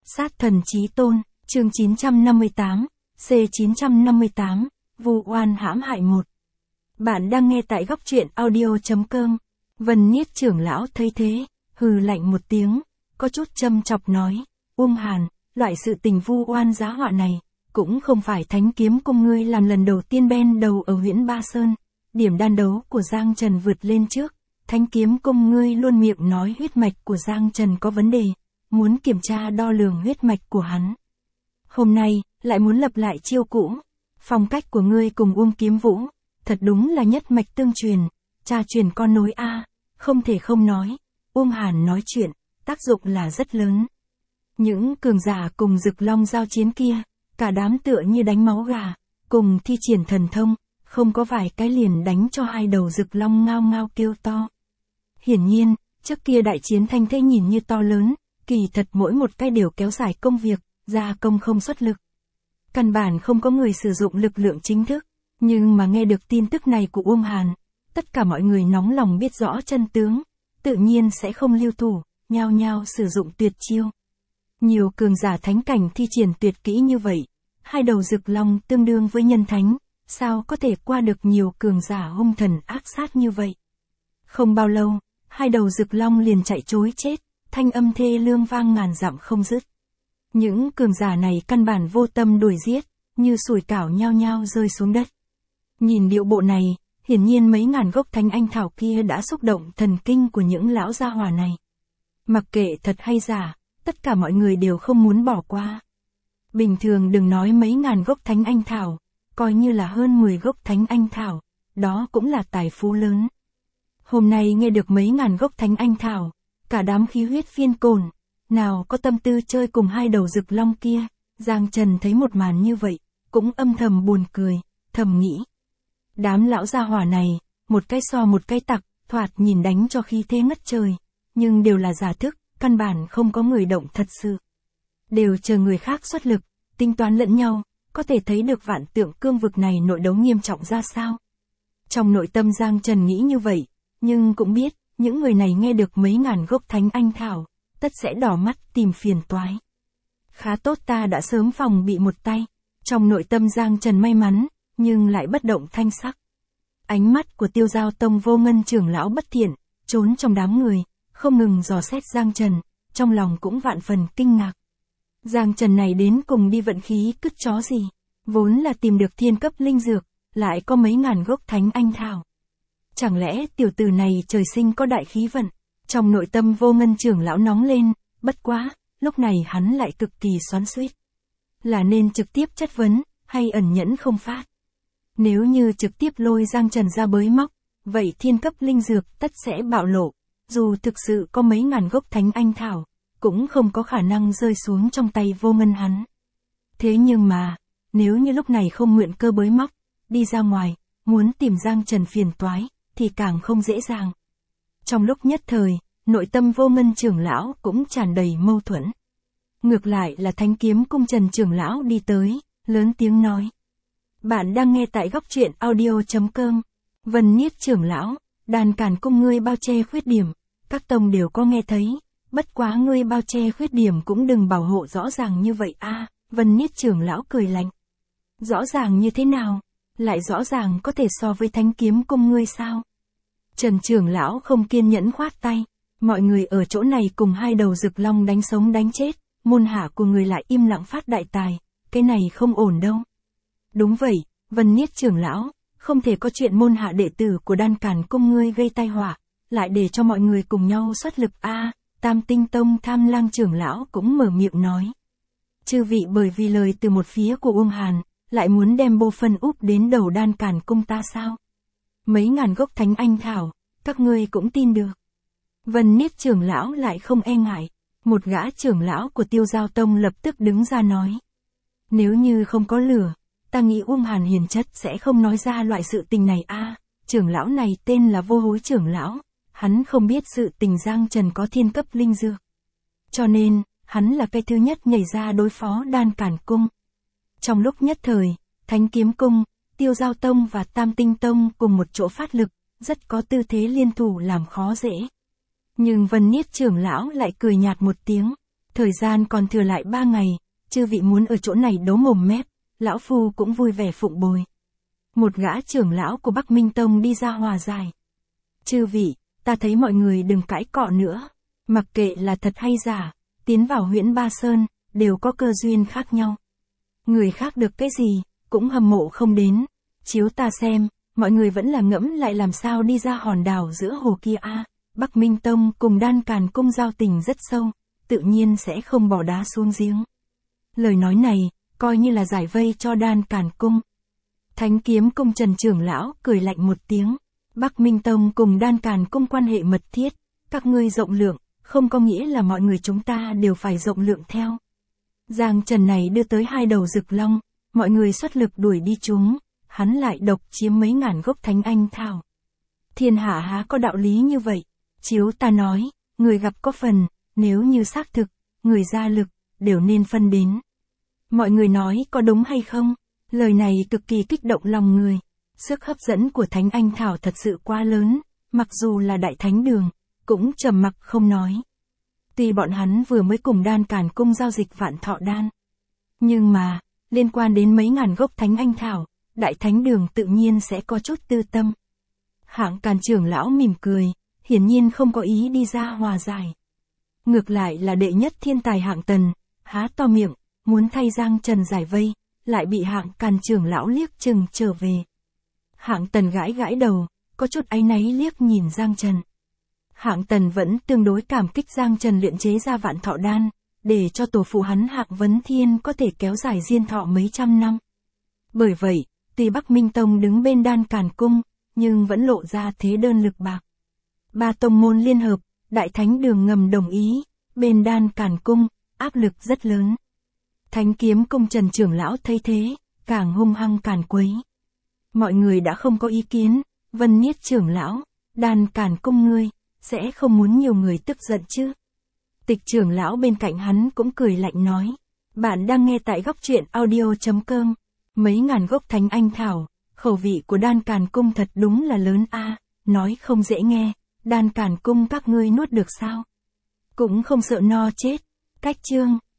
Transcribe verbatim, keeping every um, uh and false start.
Sát thần chí tôn, chương chín trăm năm mươi tám, C chín trăm năm mươi tám, vu oan hãm hại một. Bạn đang nghe tại góc truyện audio.com. Vân Niết trưởng lão thấy thế, hừ lạnh một tiếng, có chút châm chọc nói, Uông Hàn, loại sự tình vu oan giá họa này, cũng không phải Thánh Kiếm Cung ngươi làm lần đầu tiên ben đầu ở Huyễn Ba Sơn, điểm đan đấu của Giang Trần vượt lên trước, Thánh Kiếm Cung ngươi luôn miệng nói huyết mạch của Giang Trần có vấn đề, muốn kiểm tra đo lường huyết mạch của hắn. Hôm nay, lại muốn lập lại chiêu cũ, phong cách của ngươi cùng Uông Kiếm Vũ, thật đúng là nhất mạch tương truyền, cha truyền con nối a, không thể không nói, Uông Hàn nói chuyện, tác dụng là rất lớn. Những cường giả cùng Dực Long giao chiến kia, cả đám tựa như đánh máu gà, cùng thi triển thần thông, không có vài cái liền đánh cho hai đầu Dực Long ngao ngao kêu to. Hiển nhiên, trước kia đại chiến thanh thế nhìn như to lớn, kỳ thật mỗi một cái đều kéo dài công việc, gia công không xuất lực. Căn bản không có người sử dụng lực lượng chính thức, nhưng mà nghe được tin tức này của Uông Hàn, tất cả mọi người nóng lòng biết rõ chân tướng, tự nhiên sẽ không lưu thủ, nhao nhao sử dụng tuyệt chiêu. Nhiều cường giả thánh cảnh thi triển tuyệt kỹ như vậy, hai đầu Dực Long tương đương với nhân thánh, sao có thể qua được nhiều cường giả hung thần ác sát như vậy. Không bao lâu, hai đầu Dực Long liền chạy trối chết, thanh âm thê lương vang ngàn dặm không dứt. Những cường giả này căn bản vô tâm đuổi giết, như sủi cảo nhao nhao rơi xuống đất. Nhìn điệu bộ này, hiển nhiên mấy ngàn gốc thánh anh thảo kia đã xúc động thần kinh của những lão gia hỏa này. Mặc kệ thật hay giả, tất cả mọi người đều không muốn bỏ qua. Bình thường đừng nói mấy ngàn gốc thánh anh thảo, coi như là hơn mười gốc thánh anh thảo, đó cũng là tài phú lớn. Hôm nay nghe được mấy ngàn gốc thánh anh thảo, cả đám khí huyết phiên cồn, nào có tâm tư chơi cùng hai đầu Dực Long kia. Giang Trần thấy một màn như vậy, cũng âm thầm buồn cười, thầm nghĩ. Đám lão gia hỏa này, một cái so một cái tặc, thoạt nhìn đánh cho khí thế ngất trời, nhưng đều là giả thức, căn bản không có người động thật sự. Đều chờ người khác xuất lực, tính toán lẫn nhau, có thể thấy được vạn tượng cương vực này nội đấu nghiêm trọng ra sao. Trong nội tâm Giang Trần nghĩ như vậy, nhưng cũng biết, những người này nghe được mấy ngàn gốc thánh anh thảo, tất sẽ đỏ mắt tìm phiền toái. Khá tốt ta đã sớm phòng bị một tay, trong nội tâm Giang Trần may mắn, nhưng lại bất động thanh sắc. Ánh mắt của Tiêu Giao Tông Vô Ngân trưởng lão bất thiện, trốn trong đám người, không ngừng dò xét Giang Trần, trong lòng cũng vạn phần kinh ngạc. Giang Trần này đến cùng đi vận khí cứt chó gì, vốn là tìm được thiên cấp linh dược, lại có mấy ngàn gốc thánh anh thảo. Chẳng lẽ tiểu tử này trời sinh có đại khí vận? Trong nội tâm Vô Ngân trưởng lão nóng lên, bất quá, lúc này hắn lại cực kỳ xoắn xuýt. Là nên trực tiếp chất vấn, hay ẩn nhẫn không phát? Nếu như trực tiếp lôi Giang Trần ra bới móc, vậy thiên cấp linh dược tất sẽ bạo lộ. Dù thực sự có mấy ngàn gốc thánh anh thảo, cũng không có khả năng rơi xuống trong tay Vô Ngân hắn. Thế nhưng mà, nếu như lúc này không mượn cơ bới móc, đi ra ngoài, muốn tìm Giang Trần phiền toái, thì càng không dễ dàng. Trong lúc nhất thời, nội tâm Vô Ngân trưởng lão cũng tràn đầy mâu thuẫn. Ngược lại là Thánh Kiếm Cung Trần trưởng lão đi tới, lớn tiếng nói. Bạn đang nghe tại góc truyện audio.com. Vân Niết trưởng lão, đàn càn cung ngươi bao che khuyết điểm, các tông đều có nghe thấy, bất quá ngươi bao che khuyết điểm cũng đừng bảo hộ rõ ràng như vậy a. Vân Niết trưởng lão cười lạnh. Rõ ràng như thế nào? Lại rõ ràng có thể so với Thánh Kiếm Cung ngươi sao? Trần trưởng lão không kiên nhẫn khoát tay, mọi người ở chỗ này cùng hai đầu Dực Long đánh sống đánh chết, môn hạ của người lại im lặng phát đại tài, cái này không ổn đâu. Đúng vậy, Vân Niết trưởng lão, không thể có chuyện môn hạ đệ tử của đan càn cung ngươi gây tai họa, lại để cho mọi người cùng nhau xuất lực a. À, Tam Tinh Tông Tham Lang trưởng lão cũng mở miệng nói. Chư vị bởi vì lời từ một phía của Uông Hàn, lại muốn đem bô phân úp đến đầu đan càn cung ta sao? Mấy ngàn gốc thánh anh thảo, các ngươi cũng tin được. Vân Niết trưởng lão lại không e ngại, một gã trưởng lão của Tiêu Giao Tông lập tức đứng ra nói. Nếu như không có lửa, ta nghĩ Uông Hàn hiền chất sẽ không nói ra loại sự tình này a. À, trưởng lão này tên là Vô Hối trưởng lão, hắn không biết sự tình Giang Trần có thiên cấp linh dược. Cho nên, hắn là cái thứ nhất nhảy ra đối phó đan càn cung. Trong lúc nhất thời, Thánh Kiếm Cung, Tiêu Giao Tông và Tam Tinh Tông cùng một chỗ phát lực, rất có tư thế liên thủ làm khó dễ. Nhưng Vân Niết trưởng lão lại cười nhạt một tiếng, Thời gian còn thừa lại ba ngày, chư vị muốn ở chỗ này đấu mồm mép, lão phu cũng vui vẻ phụng bồi. Một gã trưởng lão của Bắc Minh Tông đi ra hòa giải. Chư vị, ta thấy mọi người đừng cãi cọ nữa. Mặc kệ là thật hay giả, tiến vào Huyễn Ba Sơn, đều có cơ duyên khác nhau. Người khác được cái gì, cũng hâm mộ không đến. Chiếu ta xem, mọi người vẫn là ngẫm lại làm sao đi ra hòn đảo giữa hồ kia a. À, Bắc Minh Tông cùng Đan Càn Cung giao tình rất sâu, tự nhiên sẽ không bỏ đá xuống giếng. Lời nói này, coi như là giải vây cho Đan Càn Cung. Thánh Kiếm Cung Trần trưởng lão cười lạnh một tiếng. Bắc Minh Tông cùng Đan Càn Cung quan hệ mật thiết, các ngươi rộng lượng, không có nghĩa là mọi người chúng ta đều phải rộng lượng theo. Giang Trần này đưa tới hai đầu rực long, mọi người xuất lực đuổi đi chúng, hắn lại độc chiếm mấy ngàn gốc thánh anh thảo. Thiên hạ há có đạo lý như vậy, chiếu ta nói, người gặp có phần, nếu như xác thực, người ra lực, đều nên phân đến. Mọi người nói có đúng hay không? Lời này cực kỳ kích động lòng người. Sức hấp dẫn của thánh anh thảo thật sự quá lớn, mặc dù là đại thánh đường, cũng trầm mặc không nói. Tuy bọn hắn vừa mới cùng Đan Càn Cung giao dịch vạn thọ đan. Nhưng mà, liên quan đến mấy ngàn gốc thánh anh thảo, đại thánh đường tự nhiên sẽ có chút tư tâm. Hạng Càn trưởng lão mỉm cười, hiển nhiên không có ý đi ra hòa giải. Ngược lại là đệ nhất thiên tài Hạng Tần, há to miệng, muốn thay Giang Trần giải vây, lại bị Hạng Càn trưởng lão liếc chừng trở về. Hạng Tần gãi gãi đầu, có chút áy náy liếc nhìn Giang Trần. Hạng Tần vẫn tương đối cảm kích Giang Trần luyện chế ra vạn thọ đan, để cho tổ phụ hắn Hạng Vấn Thiên có thể kéo dài diên thọ mấy trăm năm. Bởi vậy, tuy Bắc Minh Tông đứng bên Đan Càn Cung, nhưng vẫn lộ ra thế đơn lực bạc. Ba tông môn liên hợp, Đại Thánh Đường ngầm đồng ý, bên Đan Càn Cung, áp lực rất lớn. Thánh Kiếm Cung Trần trưởng lão thấy thế, càng hung hăng càn quấy. Mọi người đã không có ý kiến, Vân Niết trưởng lão, Đan Càn Cung ngươi, sẽ không muốn nhiều người tức giận chứ. Tịch trưởng lão bên cạnh hắn cũng cười lạnh nói. Bạn đang nghe tại góc truyện audio chấm com. Mấy ngàn gốc thánh anh thảo, khẩu vị của Đan Càn Cung thật đúng là lớn a. Nói không dễ nghe, Đan Càn Cung các ngươi nuốt được sao? Cũng không sợ no chết. Cách chương